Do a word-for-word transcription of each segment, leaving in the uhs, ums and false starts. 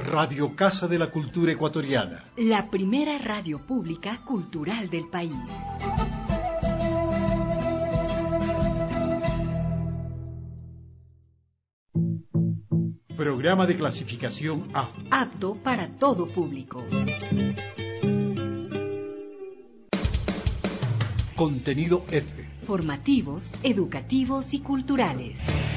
Radio Casa de la Cultura Ecuatoriana. La primera radio pública cultural del país. Programa de clasificación A. Apto para todo público. Contenido F. Formativos, educativos y culturales.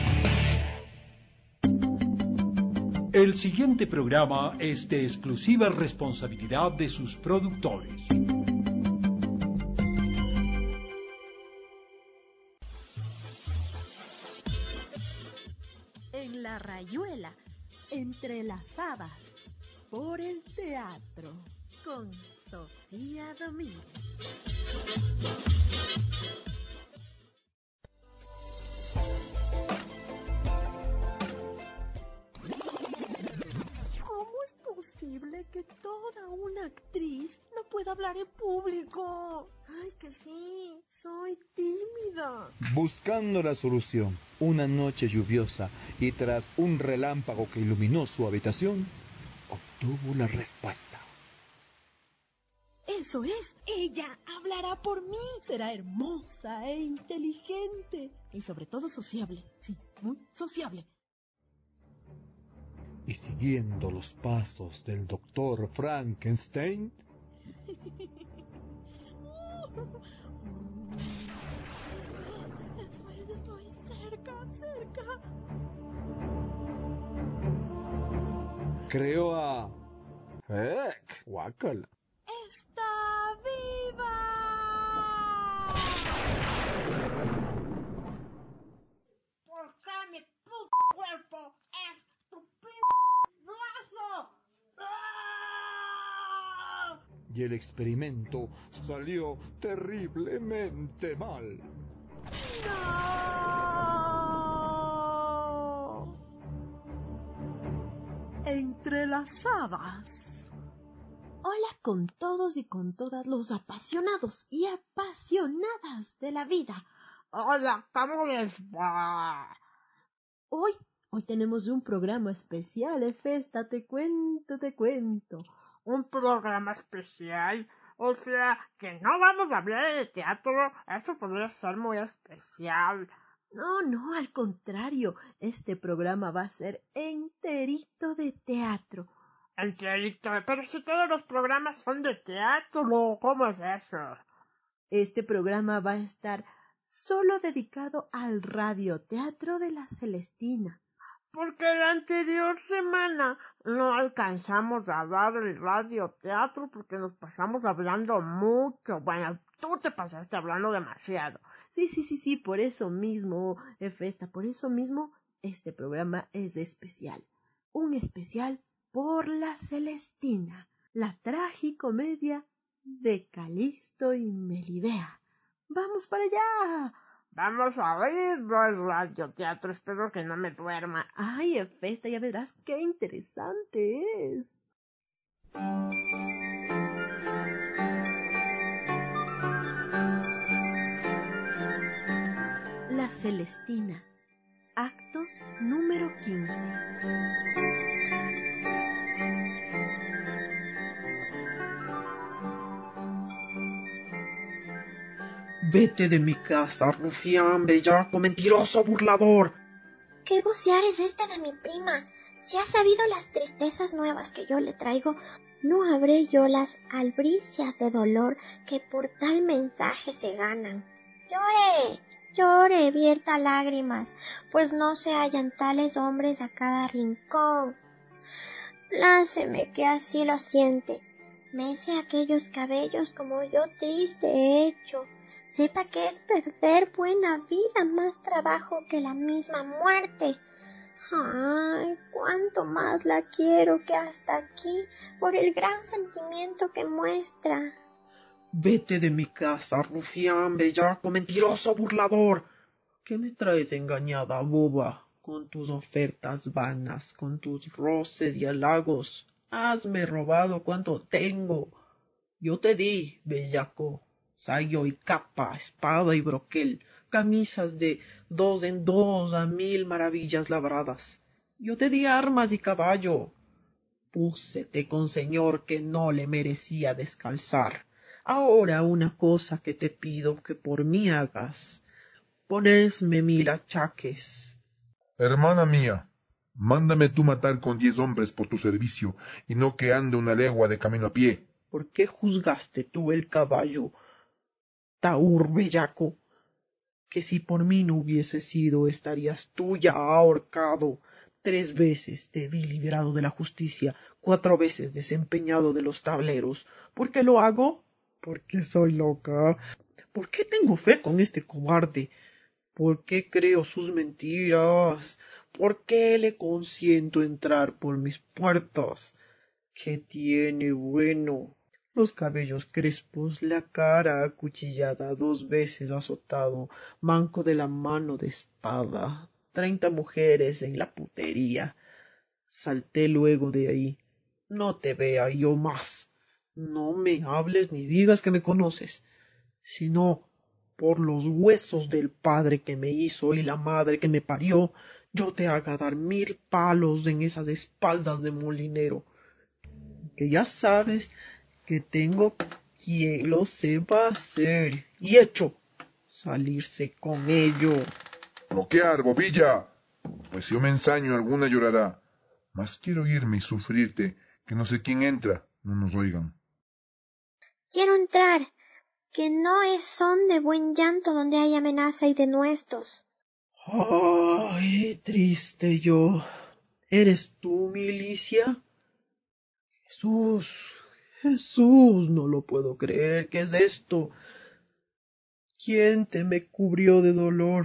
El siguiente programa es de exclusiva responsabilidad de sus productores. En la rayuela, entrelazadas por el teatro, con Sofía Domínguez. ¿Cómo es posible que toda una actriz no pueda hablar en público? Ay, que sí, soy tímida. Buscando la solución, una noche lluviosa y tras un relámpago que iluminó su habitación, obtuvo la respuesta. Eso es, ella hablará por mí. Será hermosa e inteligente y sobre todo sociable. Sí, muy sociable. Y siguiendo los pasos del doctor Frankenstein, Eso es, estoy cerca, cerca. creó a... ¡Ec! ¡Guácala! ¡Está viva! ¿Por qué mi puto cuerpo es tu puto brazo? ¡Ah! Y el experimento salió terriblemente mal. ¡No! Entrelazadas. Hola con todos y con todas los apasionados y apasionadas de la vida. Hola, ¿cómo les va? Hoy, hoy tenemos un programa especial, Efesta, te cuento, te cuento. ¿Un programa especial? O sea, que no vamos a hablar de teatro. Eso podría ser muy especial. No, no, al contrario, este programa va a ser enterito de teatro. Enterito, pero si todos los programas son de teatro, ¿cómo es eso? Este programa va a estar solo dedicado al radioteatro de la Celestina. Porque la anterior semana no alcanzamos a dar el radioteatro porque nos pasamos hablando mucho. Bueno, tú te pasaste hablando demasiado. Sí, sí, sí, sí, por eso mismo, Efesta, por eso mismo, este programa es especial. Un especial por la Celestina, la tragicomedia de Calixto y Melibea. ¡Vamos para allá! Vamos a oírlo el radioteatro, espero que no me duerma. Ay, Efesta, ya verás qué interesante es. La Celestina, acto número quince. Vete de mi casa, rufián, bellaco, mentiroso, burlador. ¿Qué vocear es este de mi prima? Si ha sabido las tristezas nuevas que yo le traigo, no habré yo las albricias de dolor que por tal mensaje se ganan. Llore, llore, vierta lágrimas, pues no se hallan tales hombres a cada rincón. Lánceme que así lo siente, mece aquellos cabellos como yo triste he hecho. Sepa que es perder buena vida más trabajo que la misma muerte. Ay, cuánto más la quiero que hasta aquí, por el gran sentimiento que muestra. Vete de mi casa, rufián, bellaco, mentiroso, burlador. ¿Qué me traes engañada, boba? Con tus ofertas vanas, con tus roces y halagos. Hasme robado cuanto tengo. Yo te di, bellaco, sayo y capa, espada y broquel, camisas de dos en dos a mil maravillas labradas. Yo te di armas y caballo. Púsete con señor que no le merecía descalzar. Ahora una cosa que te pido que por mí hagas. Ponesme mil achaques. Hermana mía, mándame tú matar con diez hombres por tu servicio, y no que ande una legua de camino a pie. ¿Por qué juzgaste tú el caballo, tahúr bellaco? Que si por mí no hubiese sido, estarías tú ya ahorcado. Tres veces te vi liberado de la justicia, cuatro veces desempeñado de los tableros. ¿Por qué lo hago? Porque soy loca. ¿Por qué tengo fe con este cobarde? ¿Por qué creo sus mentiras? ¿Por qué le consiento entrar por mis puertas? ¿Qué tiene bueno? Los cabellos crespos, la cara acuchillada, dos veces azotado, manco de la mano de espada, treinta mujeres en la putería. Salté luego de ahí. No te vea yo más. No me hables ni digas que me conoces, sino por los huesos del padre que me hizo y la madre que me parió, yo te haga dar mil palos en esas espaldas de molinero, que ya sabes que tengo quien lo sepa hacer, y hecho salirse con ello. Bloquear, bobilla. Pues si yo me ensaño, alguna llorará. Mas quiero irme y sufrirte, que no sé quién entra, no nos oigan. Quiero entrar, que no es son de buen llanto donde hay amenaza y denuestos. Ay, triste yo. ¿Eres tú, Milicia? Jesús, Jesús, no lo puedo creer. ¿Qué es esto? ¿Quién te me cubrió de dolor?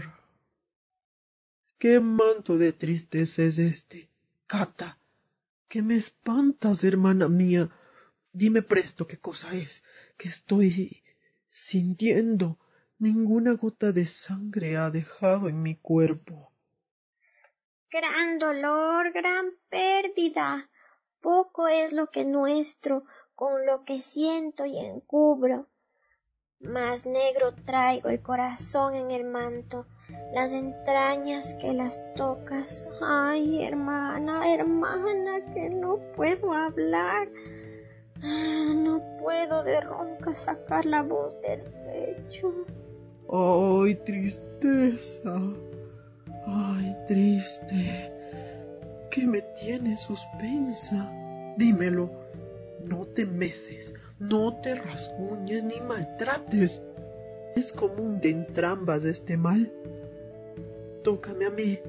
¿Qué manto de tristeza es este? Cata, que me espantas, hermana mía. Dime presto qué cosa es, que estoy sintiendo. Ninguna gota de sangre ha dejado en mi cuerpo. Gran dolor, gran pérdida. Poco es lo que nuestro con lo que siento y encubro. Más negro traigo el corazón en el manto, las entrañas que las tocas. Ay, hermana, hermana, que no puedo hablar. Ah, no puedo de ronca sacar la voz del pecho. Ay, tristeza. Ay, triste. ¿Qué me tiene suspensa? Dímelo. No te meces, no te rasguñes ni maltrates. Es común de entrambas este mal. Tócame a mí.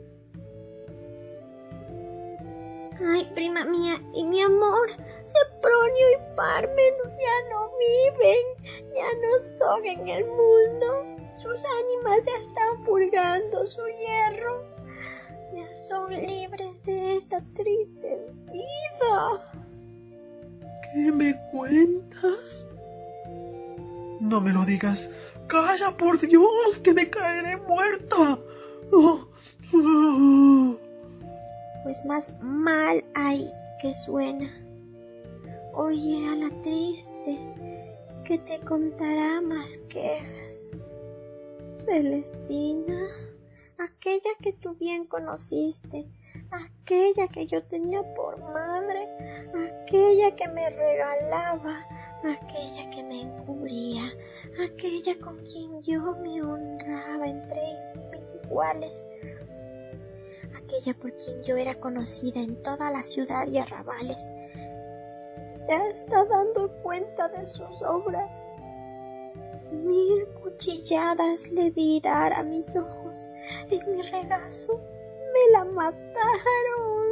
Ay, prima mía, y mi amor, Sempronio y Parmen ya no viven, ya no son en el mundo. Sus ánimas ya están purgando su hierro. Ya son libres de esta triste vida. ¿Qué me cuentas? No me lo digas. ¡Calla, por Dios, que me caeré muerta! Oh, oh. Pues más mal hay que suena. Oye a la triste, que te contará más quejas. Celestina, aquella que tú bien conociste, aquella que yo tenía por madre, aquella que me regalaba, aquella que me encubría, aquella con quien yo me honraba entre mis iguales, aquella por quien yo era conocida en toda la ciudad y arrabales, ya está dando cuenta de sus obras. Mil cuchilladas le vi dar a mis ojos, en mi regazo me la mataron.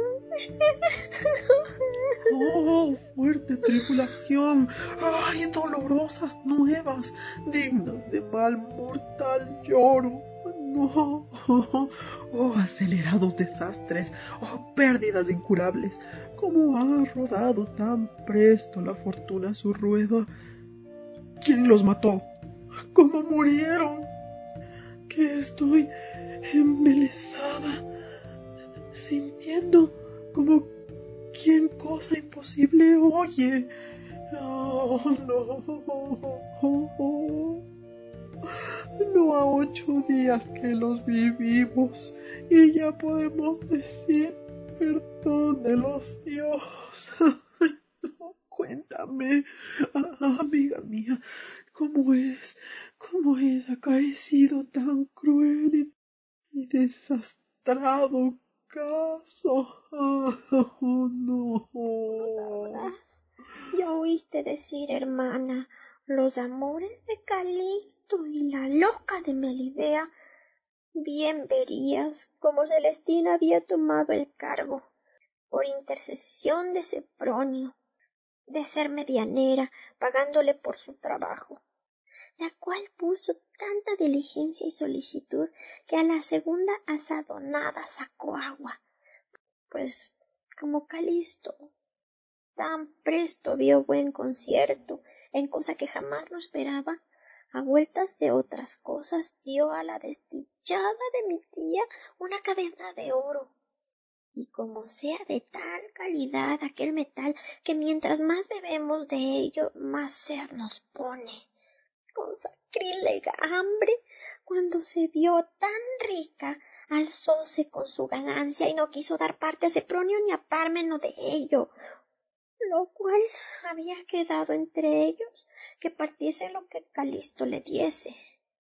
¡Oh, fuerte tribulación! ¡Ay, dolorosas nuevas, dignas de mal mortal lloro! ¡No! ¡Oh, acelerados desastres! ¡Oh, pérdidas incurables! ¿Cómo ha rodado tan presto la fortuna su rueda? ¿Quién los mató? ¿Cómo murieron? Que estoy embelesada, sintiendo como quien cosa imposible oye. Oh, no. No a ocho días que los vivimos y ya podemos decir Perdónelos, Dios. No, cuéntame, ah, amiga mía, ¿cómo es, cómo es acaecido tan cruel y, y desastrado caso? Oh, no. Lo sabrás. Ya oíste decir, hermana, los amores de Calixto y la loca de Melibea. Bien verías cómo Celestina había tomado el cargo, por intercesión de Sempronio, de ser medianera, pagándole por su trabajo, la cual puso tanta diligencia y solicitud que a la segunda asadonada sacó agua, pues como Calixto tan presto vio buen concierto en cosa que jamás lo esperaba, a vueltas de otras cosas dio a la desdichada de mi tía una cadena de oro, y como sea de tal calidad aquel metal que mientras más bebemos de ello más sed nos pone, con sacrílega hambre, cuando se vio tan rica, alzóse con su ganancia y no quiso dar parte a Sempronio ni a Pármeno de ello, lo cual había quedado entre ellos que partiese lo que Calixto le diese,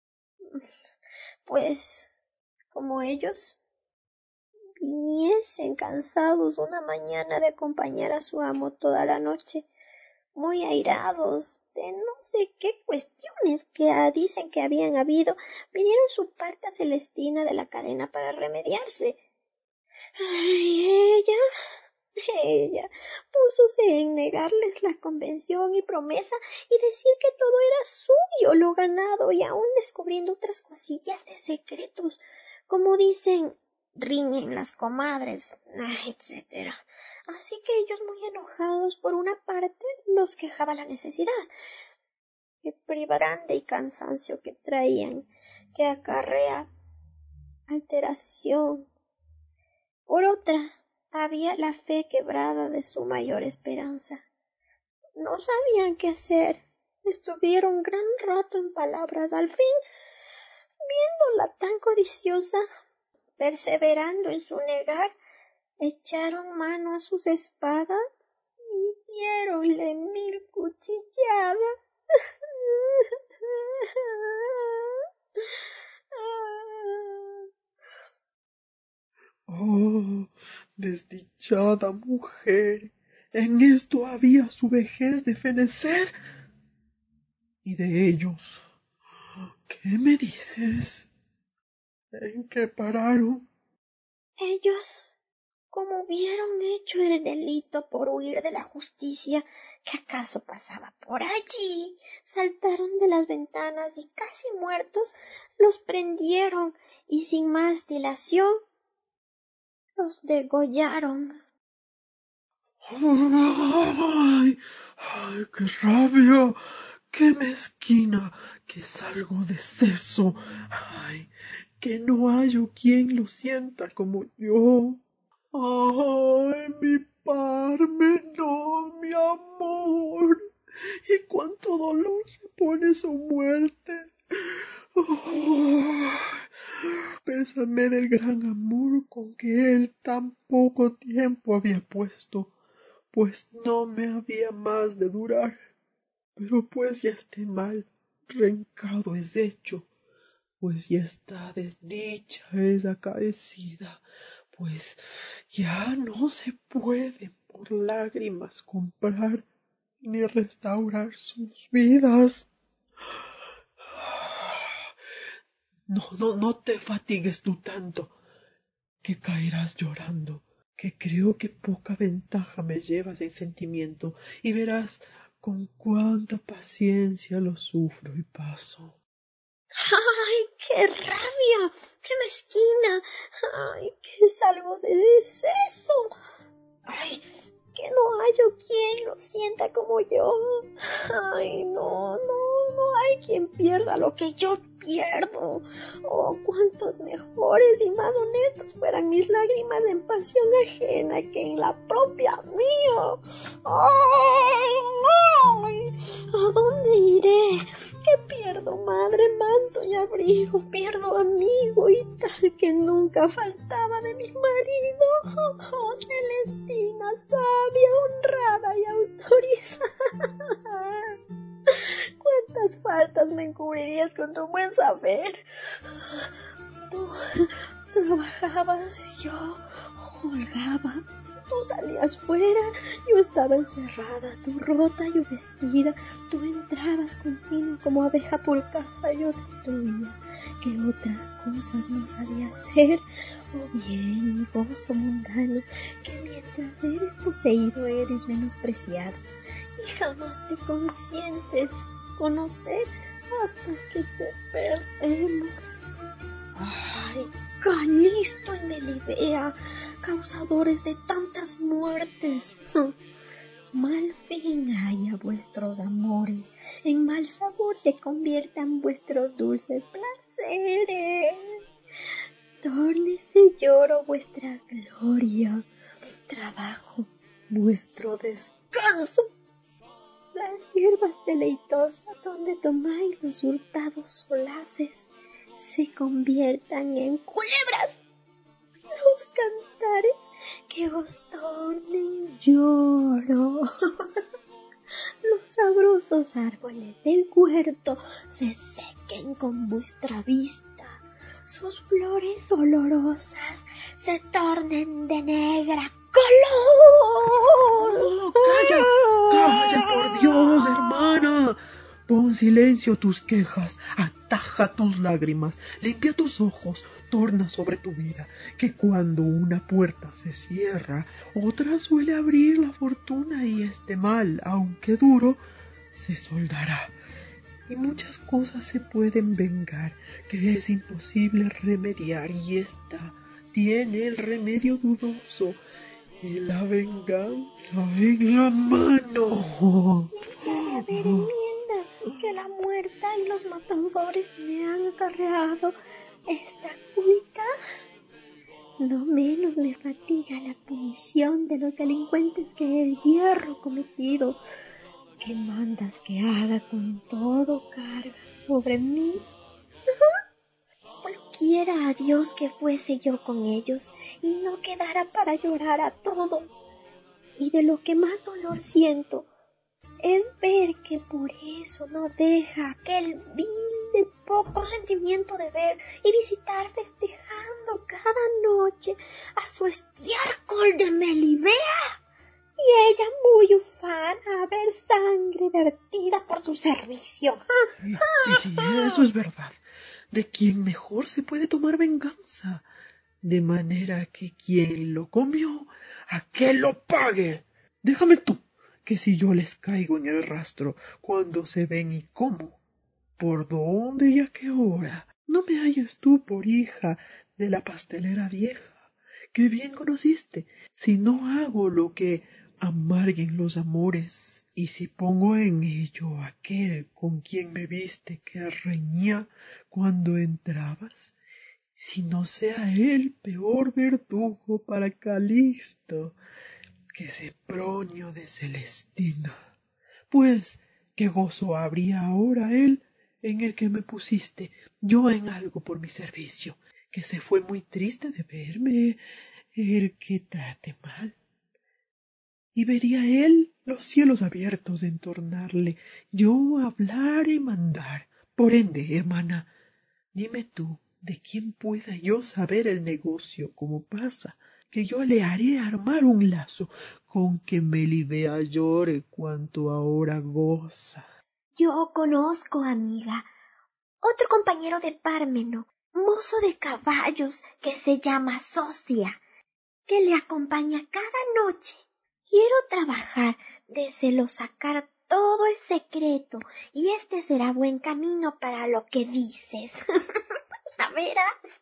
pues como ellos viniesen cansados una mañana de acompañar a su amo toda la noche, muy airados de no sé qué cuestiones que dicen que habían habido, vinieron su parte a Celestina de la cadena para remediarse. Ay, ella... Ella púsose en negarles la convención y promesa y decir que todo era suyo lo ganado, y aun descubriendo otras cosillas de secretos, como dicen, riñen las comadres, etcétera. Así que ellos, muy enojados, por una parte los quejaba la necesidad, que privarán y cansancio que traían, que acarrea alteración. Por otra, había la fe quebrada de su mayor esperanza. No sabían qué hacer. Estuvieron gran rato en palabras. Al fin, viéndola tan codiciosa, perseverando en su negar, echaron mano a sus espadas y diéronle mil cuchilladas. Oh, desdichada mujer, en esto había su vejez de fenecer. ¿Y de ellos qué me dices? ¿En qué pararon? Ellos, como hubieron hecho el delito por huir de la justicia, que acaso pasaba por allí, saltaron de las ventanas y casi muertos los prendieron y sin más dilación los degollaron. ¡Ay! ¡Ay, qué rabia! ¡Qué mezquina! ¡Que salgo de seso! ¡Ay! Que no hallo quien lo sienta como yo. ¡Ay, mi Pármeno, mi amor! Y cuánto dolor se pone su muerte. ¡Ay! Pésame del gran amor con que él tan poco tiempo había puesto, pues no me había más de durar. Pero pues ya este mal rencado es hecho, pues ya esta desdicha es acaecida, pues ya no se puede por lágrimas comprar ni restaurar sus vidas. No, no, no te fatigues tú tanto, que caerás llorando, que creo que poca ventaja me llevas en sentimiento, y verás con cuánta paciencia lo sufro y paso. ¡Ay, qué rabia! ¡Qué mezquina! ¡Ay, que salgo de deceso! ¡Ay, que no hallo quien lo sienta como yo! ¡Ay, no, no, no hay quien pierda lo que yo pierdo! ¡Oh, cuántos mejores y más honestos fueran mis lágrimas en pasión ajena que en la propia mía! ¡Ay, ay! ¿A dónde iré? ¿Qué pierdo, madre, manto y abrigo? Pierdo amigo y tal que nunca nunca faltaba de mi marido. Oh, Celestina, sabia, honrada y autorizada. ¿Cuántas faltas me encubrirías con tu buen saber? Tú trabajabas y yo holgaba. Tú salías fuera, yo estaba encerrada, tú rota, yo vestida, tú entrabas continua como abeja por caja, yo destruía. ¿Qué otras cosas no sabía hacer? O bien, mi gozo mundano, que mientras eres poseído eres menospreciado, y jamás te consientes conocer hasta que te perdemos. Ay, Calisto y Melibea, causadores de tantas muertes. Mal fin hay a vuestros amores, en mal sabor se conviertan vuestros dulces placeres. Tórnese lloro vuestra gloria, trabajo vuestro descanso. Las hierbas deleitosas donde tomáis los hurtados solaces se conviertan en culebras. Los cantares que os tornen lloro. Los sabrosos árboles del huerto se sequen con vuestra vista. Sus flores olorosas se tornen de negra color. Oh, calla, calla, por Dios, hermana. Pon silencio tus quejas, ataja tus lágrimas, limpia tus ojos, torna sobre tu vida, que cuando una puerta se cierra, otra suele abrir la fortuna y este mal, aunque duro, se soldará. Y muchas cosas se pueden vengar, que es imposible remediar, y esta tiene el remedio dudoso, y la venganza en la mano. A ver, enmienda, que la muerta y los matadores me han acarreado esta culpa. No menos me fatiga la punición de los delincuentes que el hierro cometido. ¿Qué mandas que haga con todo carga sobre mí? Quiera a Dios que fuese yo con ellos y no quedara para llorar a todos. Y de lo que más dolor siento es ver que por eso no deja aquel vil de poco sentimiento de ver y visitar festejando cada noche a su estiércol de Melibea. Y ella muy ufana a ver sangre vertida por su servicio. Sí, sí, eso es verdad. De quien mejor se puede tomar venganza, de manera que quien lo comió, aquel lo pague. Déjame tú, que si yo les caigo en el rastro, cuando se ven y cómo, por dónde y a qué hora, no me halles tú por hija de la pastelera vieja, que bien conociste, si no hago lo que amarguen los amores, y si pongo en ello aquel con quien me viste que reñía cuando entrabas, si no sea él peor verdugo para Calisto que Sempronio de Celestina. Pues, ¿qué gozo habría ahora él en el que me pusiste, yo en algo por mi servicio, que se fue muy triste de verme, el que trate mal? Y vería él los cielos abiertos en tornarle, yo hablar y mandar. Por ende, hermana, dime tú, ¿de quién pueda yo saber el negocio como pasa? Que yo le haré armar un lazo con que Melibea llore cuanto ahora goza. Yo conozco, amiga, otro compañero de Pármeno, mozo de caballos que se llama Socia, que le acompaña cada noche. Quiero trabajar, déselo sacar todo el secreto, y este será buen camino para lo que dices. ¿La verás?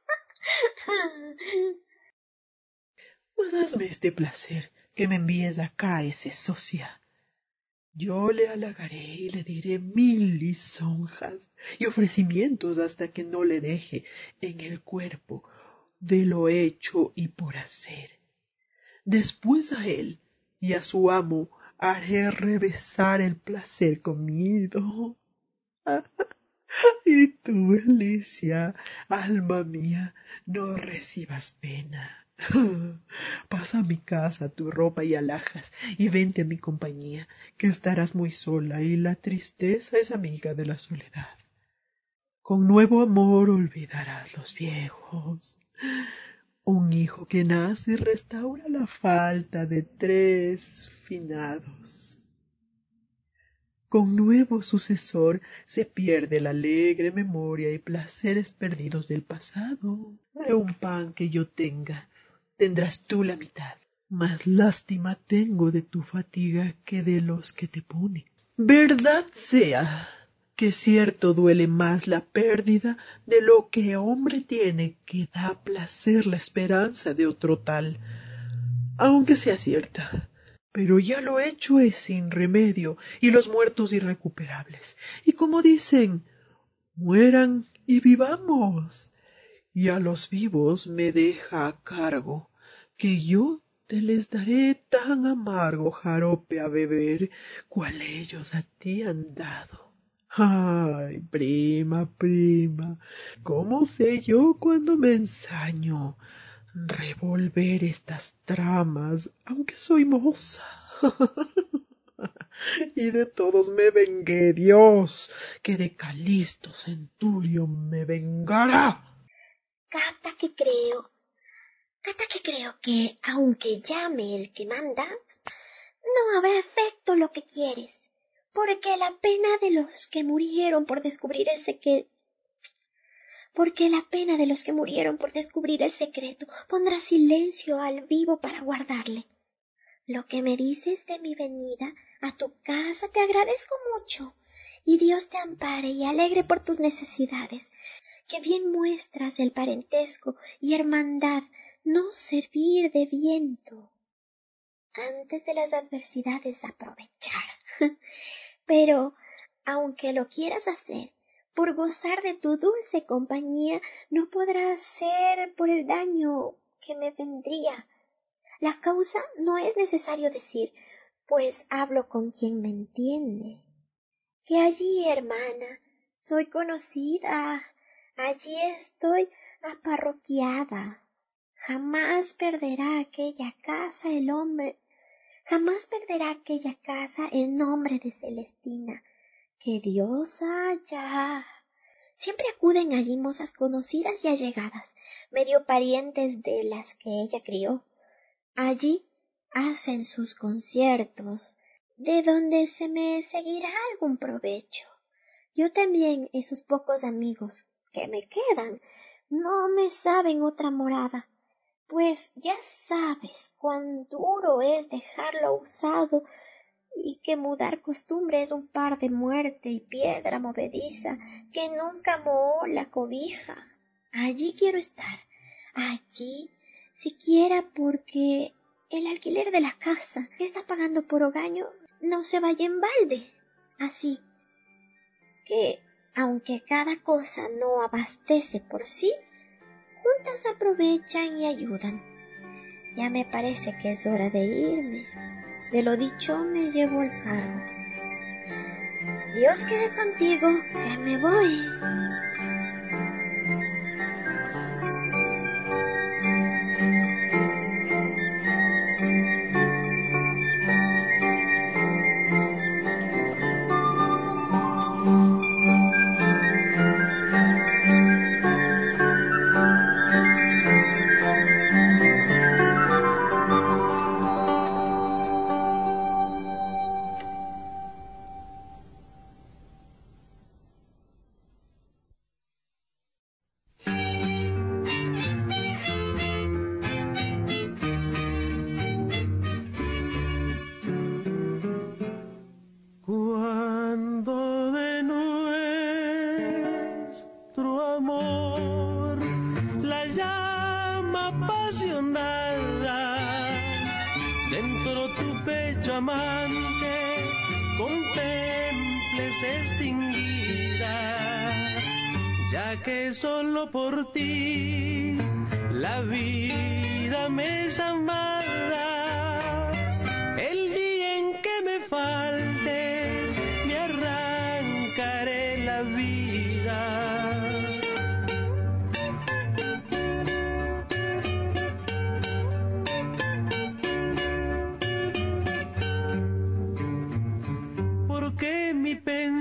Pues hazme este placer, que me envíes acá ese Socia. Yo le halagaré y le diré mil lisonjas y ofrecimientos hasta que no le deje en el cuerpo de lo hecho y por hacer. Después a él y a su amo haré revesar el placer comido. Y tú, Alicia, alma mía, no recibas pena. Pasa a mi casa tu ropa y alhajas y vente a mi compañía, que estarás muy sola y la tristeza es amiga de la soledad. Con nuevo amor olvidarás los viejos. Un hijo que nace y restaura la falta de tres finados. Con nuevo sucesor se pierde la alegre memoria y placeres perdidos del pasado. De un pan que yo tenga, tendrás tú la mitad. Más lástima tengo de tu fatiga que de los que te ponen. Verdad sea que cierto duele más la pérdida de lo que hombre tiene, que da placer la esperanza de otro tal, aunque sea cierta. Pero ya lo hecho es sin remedio y los muertos irrecuperables. Y como dicen, mueran y vivamos. Y a los vivos me deja a cargo que yo te les daré tan amargo jarope a beber, cual ellos a ti han dado. Ay, prima, prima, ¿cómo sé yo cuando me ensaño revolver estas tramas, aunque soy moza? Y de todos me vengué, Dios, que de Calisto Centurio me vengará. Cata que creo, Cata que creo que, aunque llame el que manda, no habrá efecto lo que quieres, porque la pena de los que murieron por descubrir el secreto, porque la pena de los que murieron por descubrir el secreto pondrá silencio al vivo para guardarle. Lo que me dices de mi venida a tu casa te agradezco mucho, y Dios te ampare y alegre por tus necesidades, que bien muestras el parentesco y hermandad, no servir de viento. Antes de las adversidades aprovechar. Pero, aunque lo quieras hacer, por gozar de tu dulce compañía, no podrá ser por el daño que me vendría. La causa no es necesario decir, pues hablo con quien me entiende. Que allí, hermana, soy conocida, allí estoy aparroquiada. Jamás perderá aquella casa el hombre, jamás perderá aquella casa el nombre de Celestina. ¡Que Dios haya! Siempre acuden allí mozas conocidas y allegadas, medio parientes de las que ella crió. Allí hacen sus conciertos, de donde se me seguirá algún provecho. Yo también, esos pocos amigos que me quedan, no me saben otra morada, pues ya sabes cuán duro es dejarlo usado y que mudar costumbre es un par de muerte y piedra movediza que nunca mohó la cobija. Allí quiero estar, allí siquiera porque el alquiler de la casa que está pagando por hogaño no se vaya en balde. Así que, aunque cada cosa no abastece por sí, juntas aprovechan y ayudan. Ya me parece que es hora de irme. De lo dicho me llevo el cargo. Dios quede contigo, que me voy. Cuando de nuestro amor la llama apasionada dentro tu pecho amante contemples extinguida, ya que solo por ti la vida me es amada. El día en que me faltes me arrancaré la vida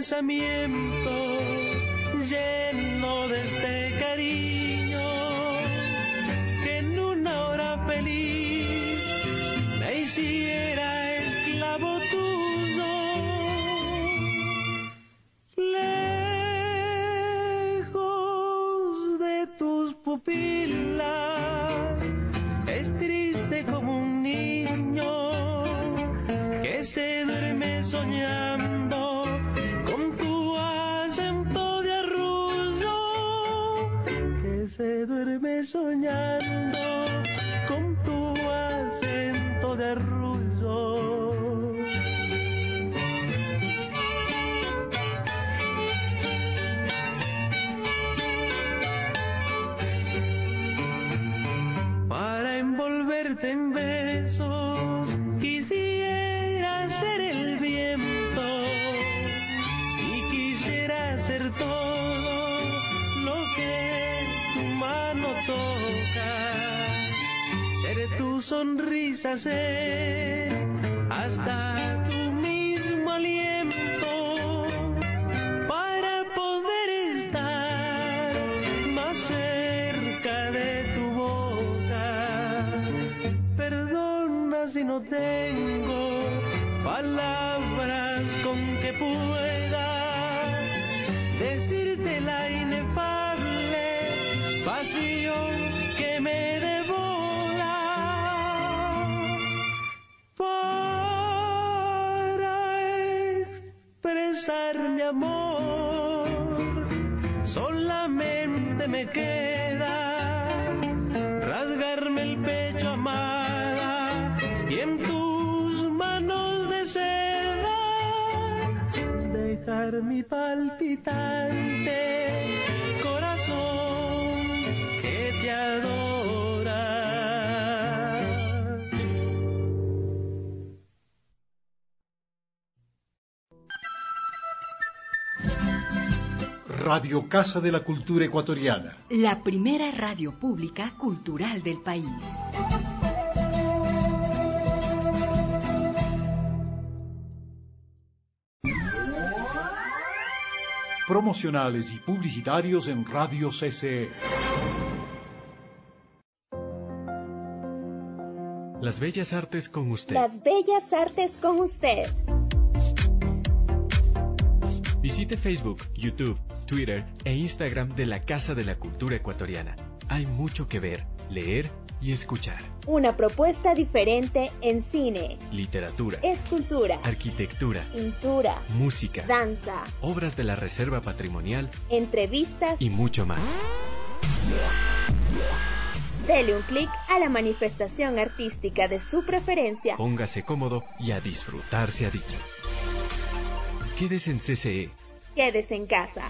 pensamiento lleno de este cariño que en una hora feliz me hiciera esclavo tuyo. Lejos de tus pupilas es triste como un niño que se duerme soñando con tu acento de arrullo, que se duerme soñando con tu acento de arrullo. Para envolverte en besos quisiera ser el viento y quisiera ser todo lo que tu mano toca, ser tu sonrisa, ser hasta tu mismo aliento para poder estar más cerca de tu boca. Perdona si no tengo palabras con que pueda decirte la inefable pasión que me devora. Para expresar mi amor solamente me queda rasgarme el pecho, amada, y en tus manos de seda dejar mi palpitante corazón que te adora. Radio Casa de la Cultura Ecuatoriana. La primera radio pública cultural del país. Promocionales y publicitarios en Radio C C E. Las bellas artes con usted. Las bellas artes con usted. Visite Facebook, YouTube, Twitter e Instagram de la Casa de la Cultura Ecuatoriana. Hay mucho que ver, leer y escuchar. Una propuesta diferente en cine, literatura, escultura, arquitectura, pintura, música, danza, obras de la Reserva Patrimonial, entrevistas y mucho más. Dele un clic a la manifestación artística de su preferencia. Póngase cómodo y a disfrutar se ha dicho. Quédese en C C E. Quédese en casa.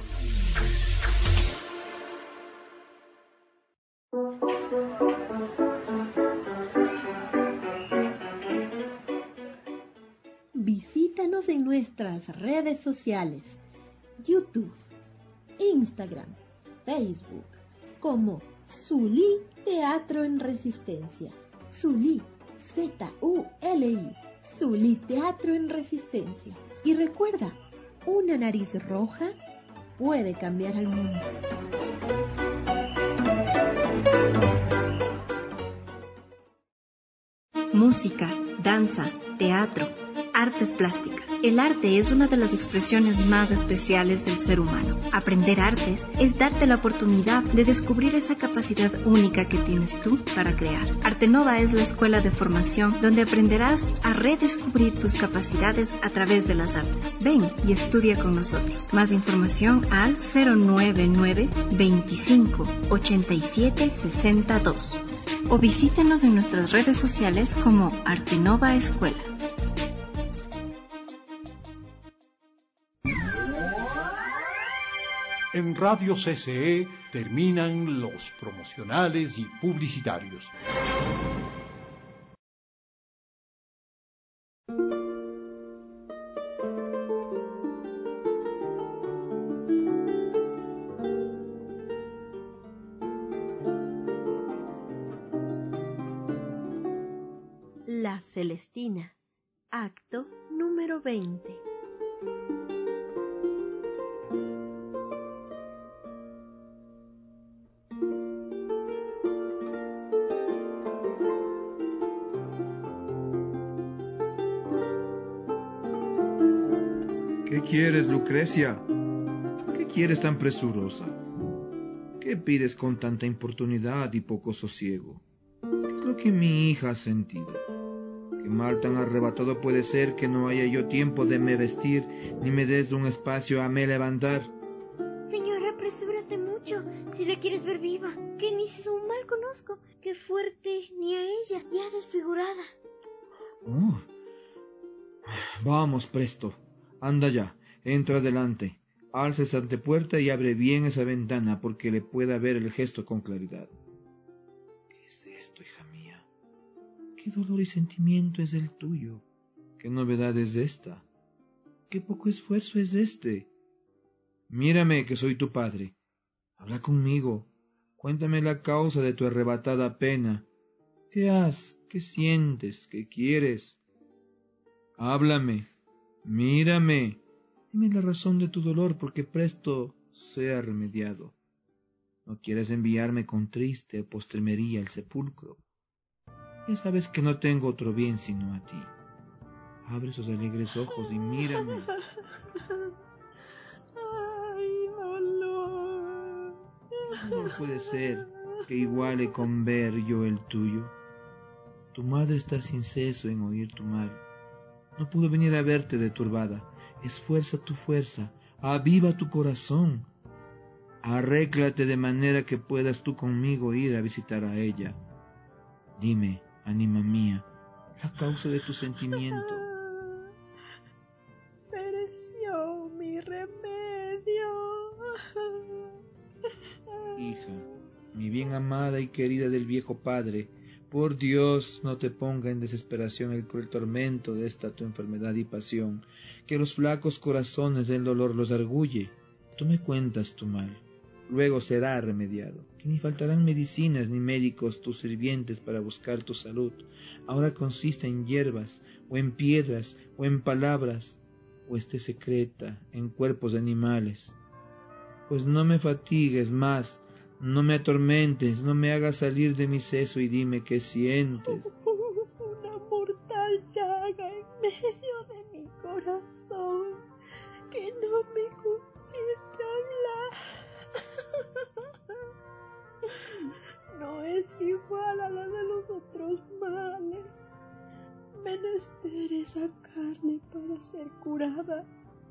Visítanos en nuestras redes sociales, YouTube, Instagram, Facebook, como Zulí Teatro en Resistencia. Zulí, Z U L I, Zulí Teatro en Resistencia. Y recuerda, una nariz roja puede cambiar al mundo. Música, danza, teatro, artes plásticas. El arte es una de las expresiones más especiales del ser humano. Aprender artes es darte la oportunidad de descubrir esa capacidad única que tienes tú para crear. Artenova es la escuela de formación donde aprenderás a redescubrir tus capacidades a través de las artes. Ven y estudia con nosotros. Más información al cero nueve nueve, veinticinco, ochenta y siete, sesenta y dos o visítenos en nuestras redes sociales como Artenova Escuela. En Radio C C E terminan los promocionales y publicitarios. La Celestina, acto número veinte. quieres, Lucrecia? ¿Qué quieres tan presurosa? ¿Qué pides con tanta importunidad y poco sosiego? ¿Qué es lo que mi hija ha sentido? ¿Qué mal tan arrebatado puede ser que no haya yo tiempo de me vestir, ni me des un espacio a me levantar? Señor, apresúrate mucho, si la quieres ver viva, que ni su mal conozco, que fuerte ni a ella, ya desfigurada. Oh. Vamos, presto, anda ya, entra adelante, alza esa antepuerta y abre bien esa ventana, porque le pueda ver el gesto con claridad. ¿Qué es esto, hija mía? ¿Qué dolor y sentimiento es el tuyo? ¿Qué novedad es esta? ¿Qué poco esfuerzo es este? Mírame, que soy tu padre. Habla conmigo. Cuéntame la causa de tu arrebatada pena. ¿Qué has? ¿Qué sientes? ¿Qué quieres? Háblame. Mírame. Dime la razón de tu dolor, porque presto sea remediado. No quieres enviarme con triste postremería al sepulcro. Ya sabes que no tengo otro bien sino a ti. Abre esos alegres ojos y mírame. Ay, dolor. ¿Qué dolor puede ser que iguale con ver yo el tuyo? Tu madre está sin ceso en oír tu mal. No pudo venir a verte de turbada. Esfuerza tu fuerza, aviva tu corazón. Arréglate de manera que puedas tú conmigo ir a visitar a ella. Dime, ánima mía, la causa de tu sentimiento. Pereció mi remedio. Hija, mi bien amada y querida del viejo padre, por Dios no te ponga en desesperación el cruel tormento de esta tu enfermedad y pasión, que los flacos corazones del dolor los arguye. Tú me cuentas tu mal, luego será remediado, que ni faltarán medicinas ni médicos tus sirvientes para buscar tu salud. Ahora consiste en hierbas, o en piedras, o en palabras, o esté secreta en cuerpos de animales. Pues no me fatigues más, no me atormentes, no me hagas salir de mi seso y dime qué sientes. Una mortal llaga en medio de mi corazón que no me consiente hablar. No es igual a la de los otros males. Menester es sacarle para ser curada,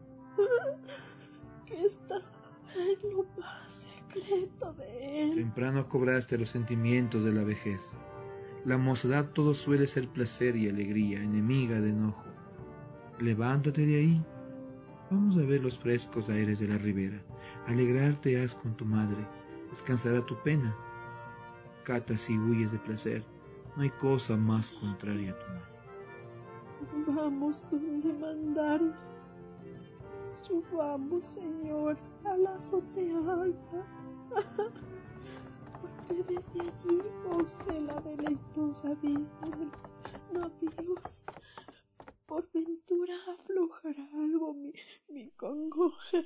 que está en lo más secreto de él. Temprano cobraste los sentimientos de la vejez. La mocedad todo suele ser placer y alegría, enemiga de enojo. Levántate de ahí. Vamos a ver los frescos aires de la ribera. Alegrarte has con tu madre. Descansará tu pena. Cata si huyes de placer. No hay cosa más contraria a tu mal. Vamos donde mandares. Subamos, Señor, a la azotea alta, porque desde allí goce la deleitosa vista de los navíos. Por ventura aflojará algo mi, mi congoja.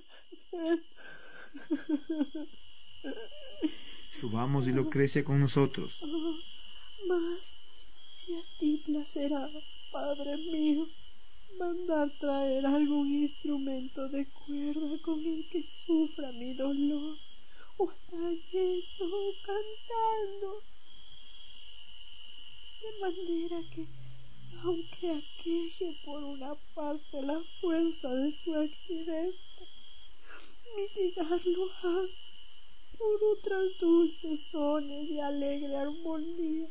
Subamos y Lucrecia con nosotros. Oh, mas si a ti placerá, Padre mío, mandar traer algún instrumento de cuerda con el que sufra mi dolor, o trayendo o cantando, de manera que, aunque aqueje por una parte la fuerza de tu accidente, mitigarlo ha por otras dulces sones y alegre armonía.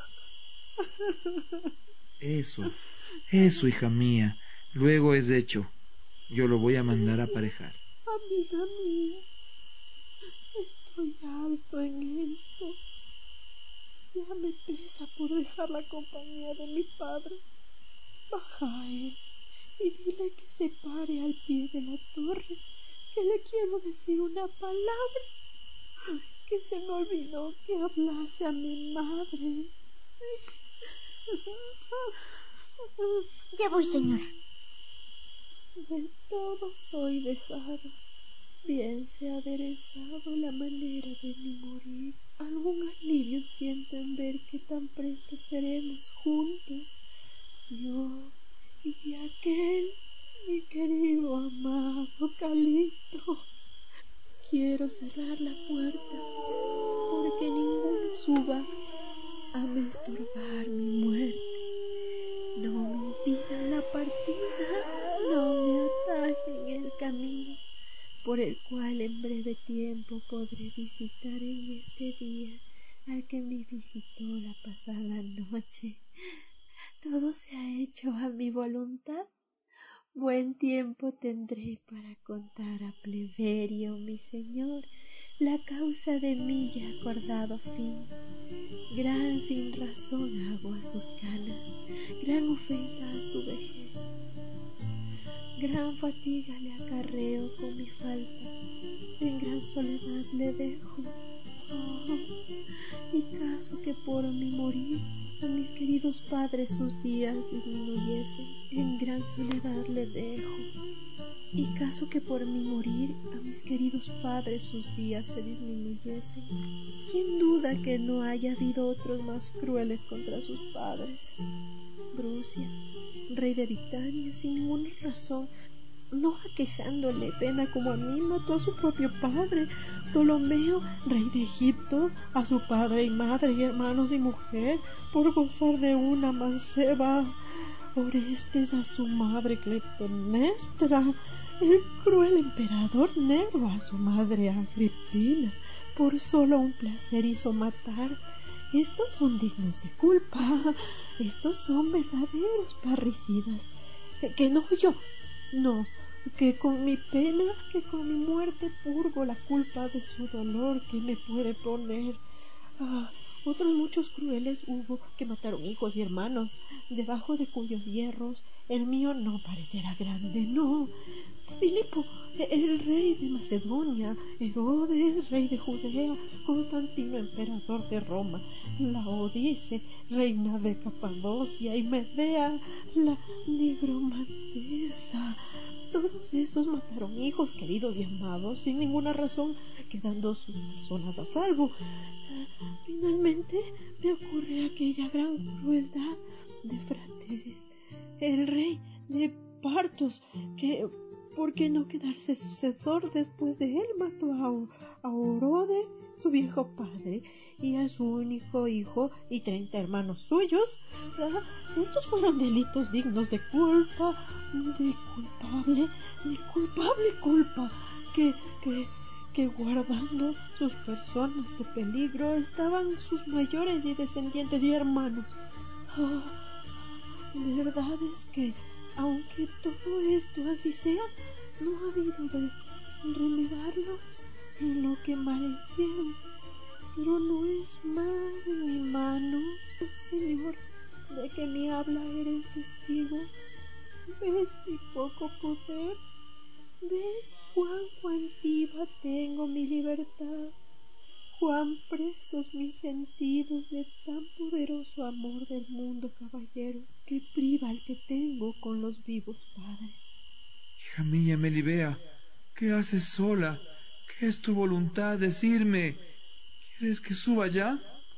Eso, eso, hija mía, luego es hecho. Yo lo voy a mandar a aparejar. Amiga mía, estoy alto en esto. Ya me pesa por dejar la compañía de mi padre. Baja a él y dile que se pare al pie de la torre, que le quiero decir una palabra, que se me olvidó que hablase a mi madre. Ya voy, señor. De todo soy dejada. Bien se ha aderezado la manera de mi morir. Algún alivio siento en ver que tan presto seremos juntos, yo y aquel Mi querido amado Calisto, quiero cerrar la puerta porque ninguno suba a me estorbar mi muerte. No me impidan la partida, no me atajen el camino por el cual en breve tiempo podré visitar en este día al que me visitó la pasada noche. Todo se ha hecho a mi voluntad. Buen tiempo tendré para contar a Pleberio, mi señor, la causa de mi ya acordado fin. Gran sin razón hago a sus canas, gran ofensa a su vejez, gran fatiga le acarreo con mi falta, en gran soledad le dejo. Oh, y caso que por mi morir a mis queridos padres sus días disminuyesen, en gran soledad le dejo. Y caso que por mi morir a mis queridos padres sus días se disminuyesen, ¿quién duda que no haya habido otros más crueles contra sus padres? Brucia, rey de Britania, sin ninguna razón, no aquejándole pena como a mí, mató a su propio padre. Ptolomeo, rey de Egipto, a su padre y madre y hermanos y mujer, por gozar de una manceba. Orestes a su madre Clitemnestra, el cruel emperador Nero a su madre Agripina, por solo un placer hizo matar. Estos son dignos de culpa, estos son verdaderos parricidas. Que no yo, no, que con mi pena, que con mi muerte purgo la culpa de su dolor que me puede poner. Ah, otros muchos crueles hubo que mataron hijos y hermanos, debajo de cuyos hierros el mío no parecerá grande, no. Filipo, el rey de Macedonia, Herodes, rey de Judea, Constantino, emperador de Roma, Laodice, reina de Capadocia, y Medea, la nigromantesa. Todos esos mataron hijos queridos y amados sin ninguna razón, quedando sus personas a salvo. Finalmente me ocurre aquella gran crueldad de Frateres, el rey de Partos, que, por qué no quedarse sucesor después de él, mató a, a Orode, su viejo padre, y a su único hijo y treinta hermanos suyos. Ah, estos fueron delitos dignos de culpa, de culpable, de culpable culpa, que, que, que guardando sus personas de peligro estaban sus mayores y descendientes y hermanos. Ah, verdad es que, aunque todo esto así sea, no ha habido de remedarlos en lo que merecieron, pero no es más en mi mano, Señor, de que mi habla eres testigo. ¿Ves mi poco poder? ¿Ves cuán cuantiva tengo mi libertad? Cuán presos mis sentidos de tan poderoso amor del mundo, caballero, que priva al que tengo con los vivos padres. Hija mía, Melibea, ¿qué haces sola? ¿Qué es tu voluntad? Decirme. ¿Quieres que suba ya?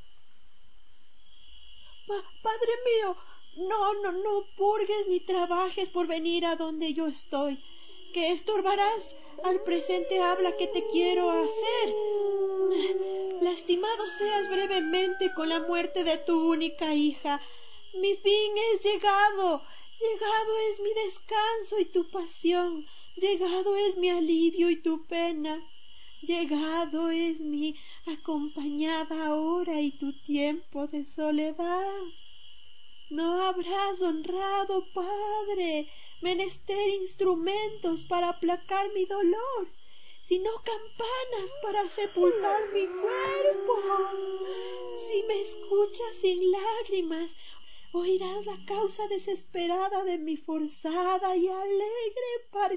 Pa- padre mío, no, no, no purgues ni trabajes por venir a donde yo estoy, que estorbarás al presente habla que te quiero hacer. Lastimado seas brevemente con la muerte de tu única hija. Mi fin es llegado, llegado es mi descanso y tu pasión, llegado es mi alivio y tu pena, llegado es mi acompañada hora y tu tiempo de soledad. No habrás honrado, padre, menester instrumentos para aplacar mi dolor, sino campanas para sepultar mi cuerpo. Si me escuchas sin lágrimas, oirás la causa desesperada de mi forzada y alegre partida.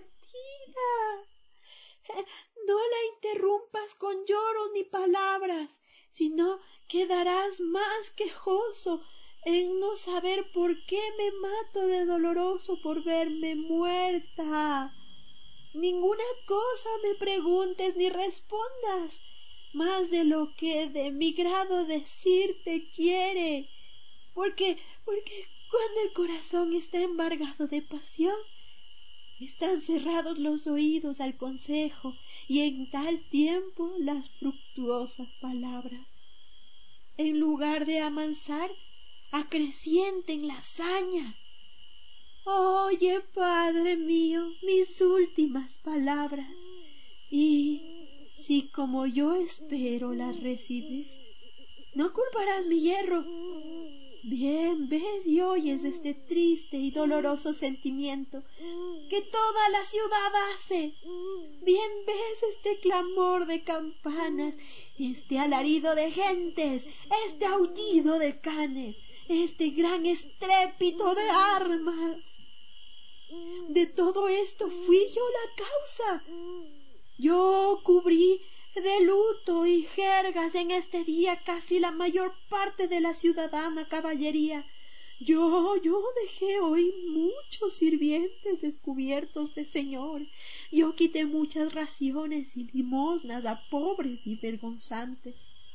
No la interrumpas con lloros ni palabras, sino quedarás más quejoso en no saber por qué me mato de doloroso por verme muerta. Ninguna cosa me preguntes ni respondas, más de lo que de mi grado decirte quiere, porque, porque cuando el corazón está embargado de pasión, Están cerrados los oídos al consejo y en tal tiempo las fructuosas palabras. En lugar de amansar, acrecienten la hazaña. Oye, Padre mío, mis últimas palabras, y si como yo espero las recibes, no culparás mi hierro. Bien ves y oyes este triste y doloroso sentimiento que toda la ciudad hace. Bien ves este clamor de campanas, este alarido de gentes, este aullido de canes, este gran estrépito de armas. De todo esto fui yo la causa. Yo cubrí de luto y jergas en este día casi la mayor parte de la ciudadana caballería. Yo, yo dejé hoy muchos sirvientes descubiertos de señor. Yo quité muchas raciones y limosnas a pobres y vergonzantes.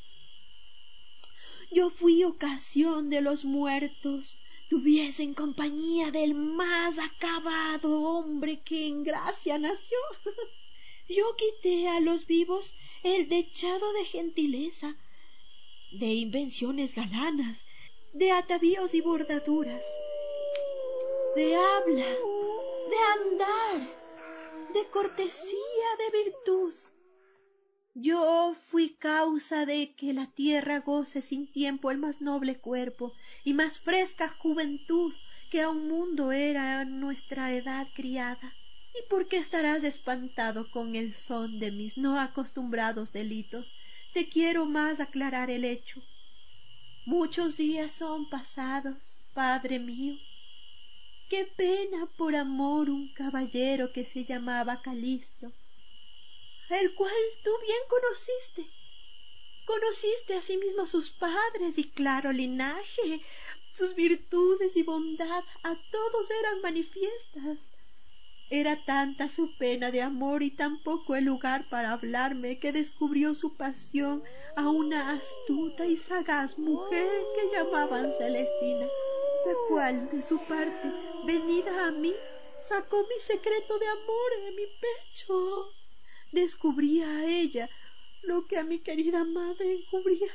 Yo fui ocasión de los muertos tuviesen compañía del más acabado hombre que en gracia nació. Yo quité a los vivos el dechado de gentileza, de invenciones galanas, de atavíos y bordaduras, de habla, de andar, de cortesía, de virtud. Yo fui causa de que la tierra goce sin tiempo el más noble cuerpo y más fresca juventud que a un mundo era nuestra edad criada. ¿Y por qué estarás espantado con el son de mis no acostumbrados delitos? Te quiero más aclarar el hecho. Muchos días son pasados, Padre mío. Qué pena por amor un caballero que se llamaba Calisto, el cual tú bien conociste. Conociste asimismo sus padres y claro linaje, sus virtudes y bondad a todos eran manifiestas. Era tanta su pena de amor y tan poco el lugar para hablarme que descubrió su pasión a una astuta y sagaz mujer que llamaban Celestina, la cual de su parte, venida a mí, sacó mi secreto de amor en mi pecho. Descubría a ella lo que a mi querida madre encubría.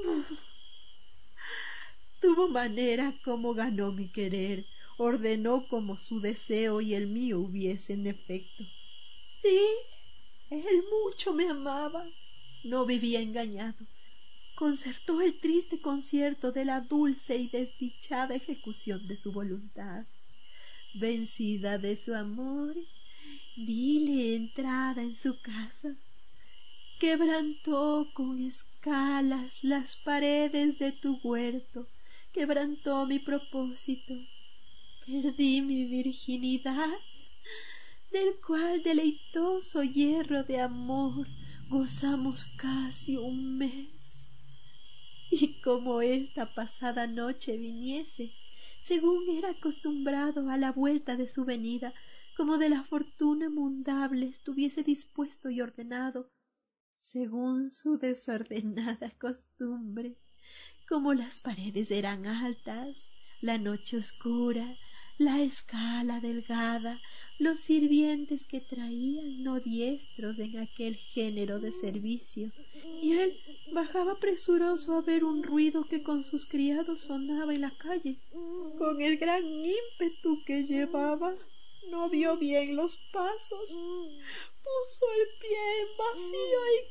Tuvo manera como ganó mi querer, ordenó como su deseo y el mío hubiesen efecto. Sí, él mucho me amaba, no vivía engañado. Concertó el triste concierto de la dulce y desdichada ejecución de su voluntad. Vencida de su amor, dile entrada en su casa. Quebrantó con escalas las paredes de tu huerto, quebrantó mi propósito. Perdí mi virginidad, del cual deleitoso hierro de amor gozamos casi un mes. Y como esta pasada noche viniese, según era acostumbrado a la vuelta de su venida, como de la fortuna mundable estuviese dispuesto y ordenado, según su desordenada costumbre, como las paredes eran altas, la noche oscura, la escala delgada, los sirvientes que traían no diestros en aquel género de servicio, y él bajaba presuroso a ver un ruido que con sus criados sonaba en la calle. Con el gran ímpetu que llevaba, no vio bien los pasos, puso el pie en vacío y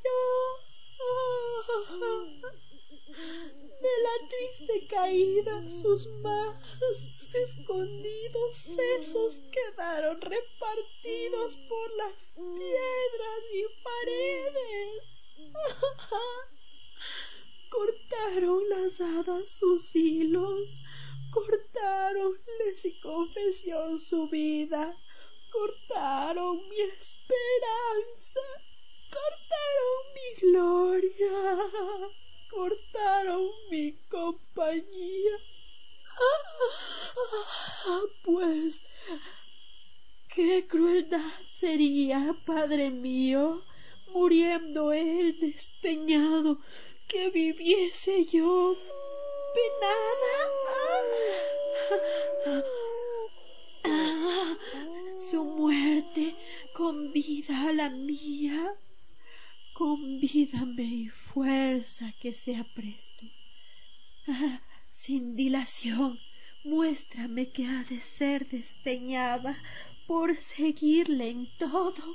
cayó. De la triste caída, sus más escondidos sesos quedaron repartidos por las piedras y paredes. Cortaron las hadas sus hilos, cortaronle sin confesión su vida, cortaron mi esperanza, cortaron mi gloria, cortaron mi compañía. Ah, pues, qué crueldad sería, Padre mío, muriendo él despeñado, que viviese yo penada. Su convida a la mía, convídame y fuerza que sea presto. Ah, sin dilación, muéstrame que ha de ser despeñada por seguirle en todo.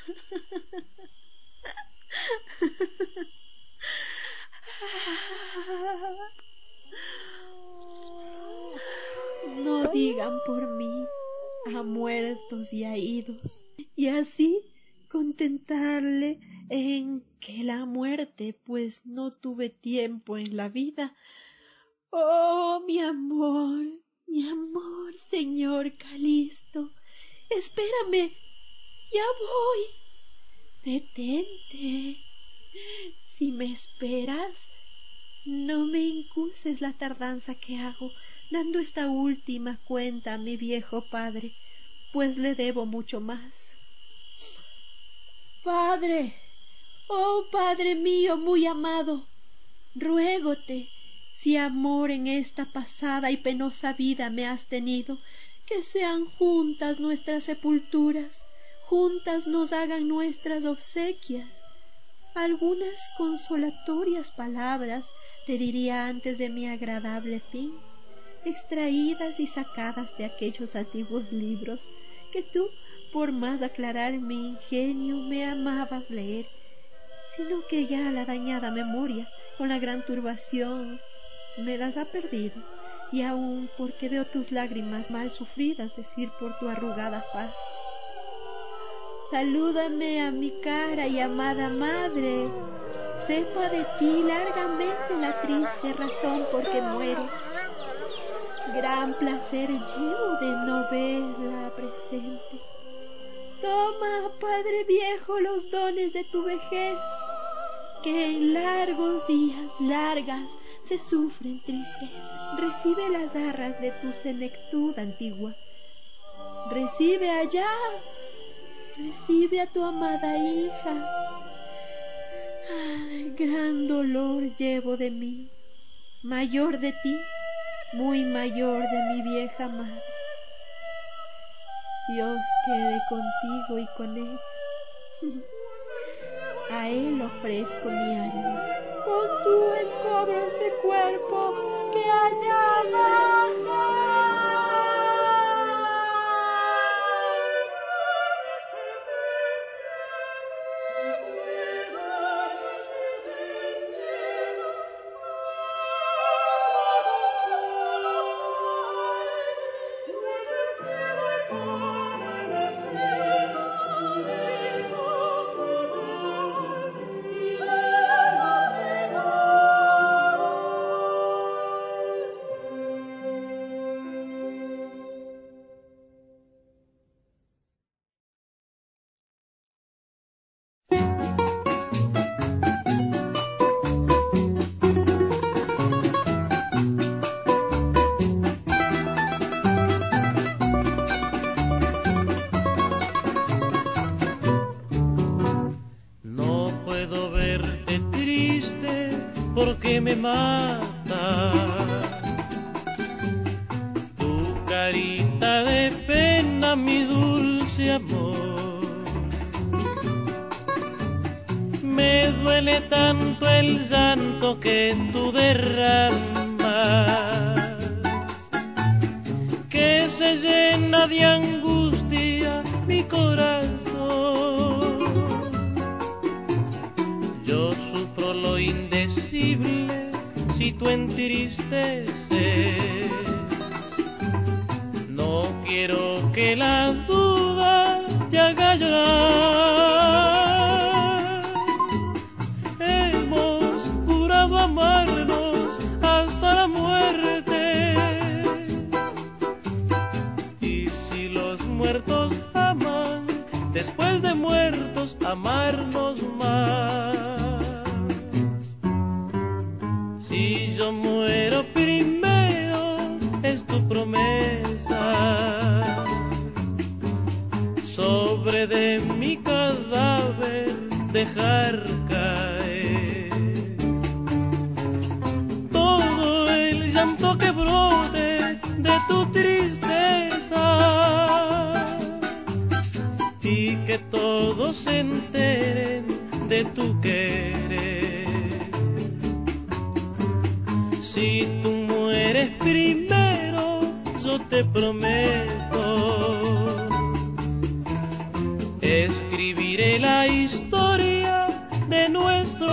No digan por mí a muertos y a idos, y así contentarle en que la muerte, pues no tuve tiempo en la vida. Oh, mi amor, mi amor, señor Calisto, espérame, ya voy. Detente. Si me esperas, no me incuses la tardanza que hago, dando esta última cuenta a mi viejo padre, pues le debo mucho más. Padre, oh Padre mío muy amado, ruégote, si amor en esta pasada y penosa vida me has tenido, que sean juntas nuestras sepulturas, juntas nos hagan nuestras obsequias. Algunas consolatorias palabras te diría antes de mi agradable fin, extraídas y sacadas de aquellos antiguos libros que tú, por más aclarar mi ingenio, me amabas leer, sino que ya la dañada memoria, con la gran turbación, me las ha perdido, y aun porque veo tus lágrimas mal sufridas decir por tu arrugada faz. Salúdame a mi cara y amada madre, sepa de ti largamente la triste razón por que muero. Gran placer llevo de no verla presente. Toma, Padre viejo, los dones de tu vejez, que en largos días, largas, se sufren tristeza. Recibe las arras de tu senectud antigua. Recibe allá, recibe a tu amada hija. Ay, gran dolor llevo de mí, mayor de ti, muy mayor de mi vieja madre. Dios quede contigo y con ella. A él ofrezco mi alma. Pon tú en cobro este cuerpo que allá baja. porque me mata tu carita de pena, mi dulce amor. Me duele tanto el llanto que tú derramas, que se llena de angustia mi corazón. Yo sufro lo indecible si tú entristeces. No quiero que la duda te haga llorar. Hemos jurado amarnos hasta la muerte, y si los muertos aman, después de muertos amarnos más. Si yo muero primero, es tu promesa, sobre de mi cabeza Si tú mueres primero, yo te prometo, escribiré la historia de nuestro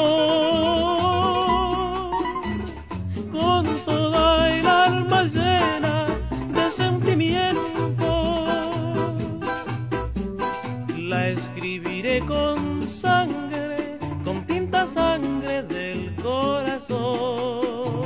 amor, con toda el alma llena de sentimiento. La escribiré con sangre, con tinta sangre del corazón.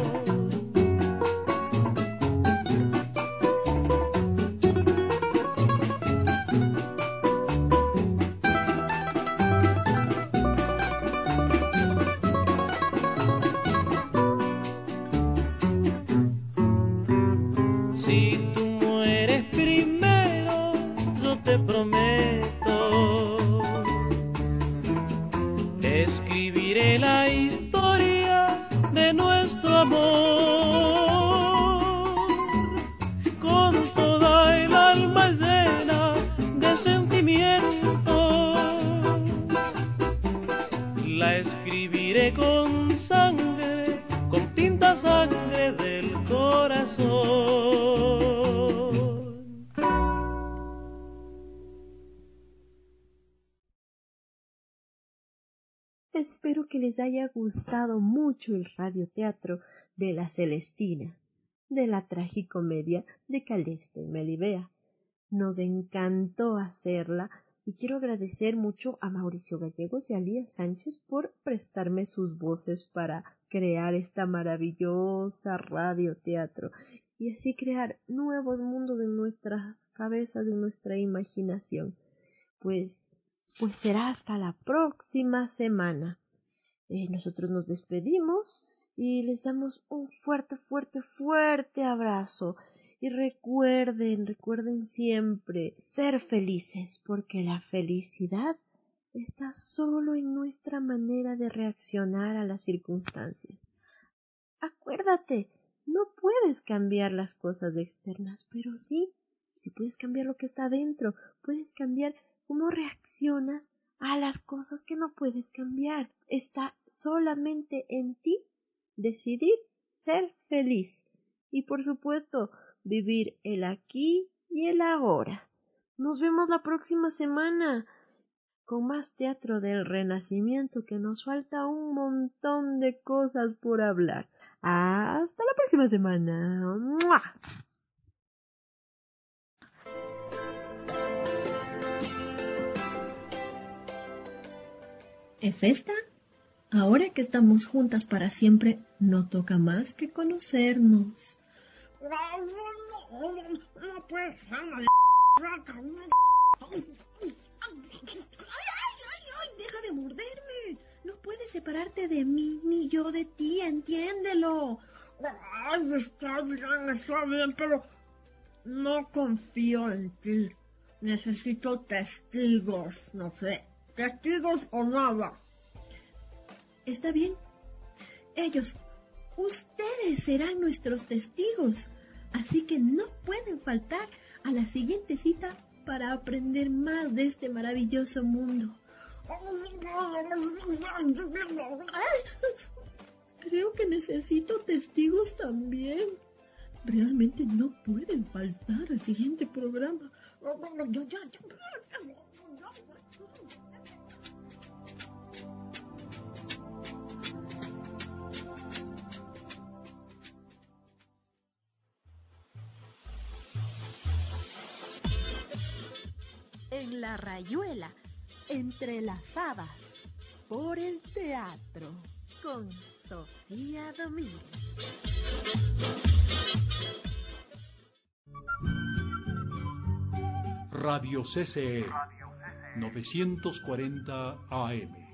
Espero que les haya gustado mucho el radioteatro de La Celestina, de la tragicomedia de Calixto y Melibea. Nos encantó hacerla y quiero agradecer mucho a Mauricio Gallegos y a Lía Sánchez por prestarme sus voces para crear esta maravillosa radioteatro y así crear nuevos mundos en nuestras cabezas, en nuestra imaginación. Pues Pues será hasta la próxima semana. Eh, nosotros nos despedimos y les damos un fuerte, fuerte, fuerte abrazo. Y recuerden, recuerden siempre ser felices, porque la felicidad está solo en nuestra manera de reaccionar a las circunstancias. Acuérdate, no puedes cambiar las cosas externas, pero sí, sí puedes cambiar lo que está adentro, puedes cambiar cómo reaccionas a las cosas que no puedes cambiar. Está solamente en ti decidir ser feliz. Y por supuesto, vivir el aquí y el ahora. Nos vemos la próxima semana con más teatro del Renacimiento, que nos falta un montón de cosas por hablar. Hasta la próxima semana. ¡Mua! Efesta, ahora que estamos juntas para siempre, no toca más que conocernos. No puede ser, ay, deja de morderme. No puedes separarte de mí ni yo de ti, entiéndelo. Ay, está bien, está bien, pero no confío en ti. Necesito testigos, no sé. ¿Testigos o nada? Está bien. Ellos, ustedes serán nuestros testigos. Así que no pueden faltar a la siguiente cita para aprender más de este maravilloso mundo. Creo que necesito testigos también. Realmente no pueden faltar al siguiente programa. En la rayuela, entrelazadas por el teatro, con Sofía Domínguez. Radio C C E novecientos cuarenta A M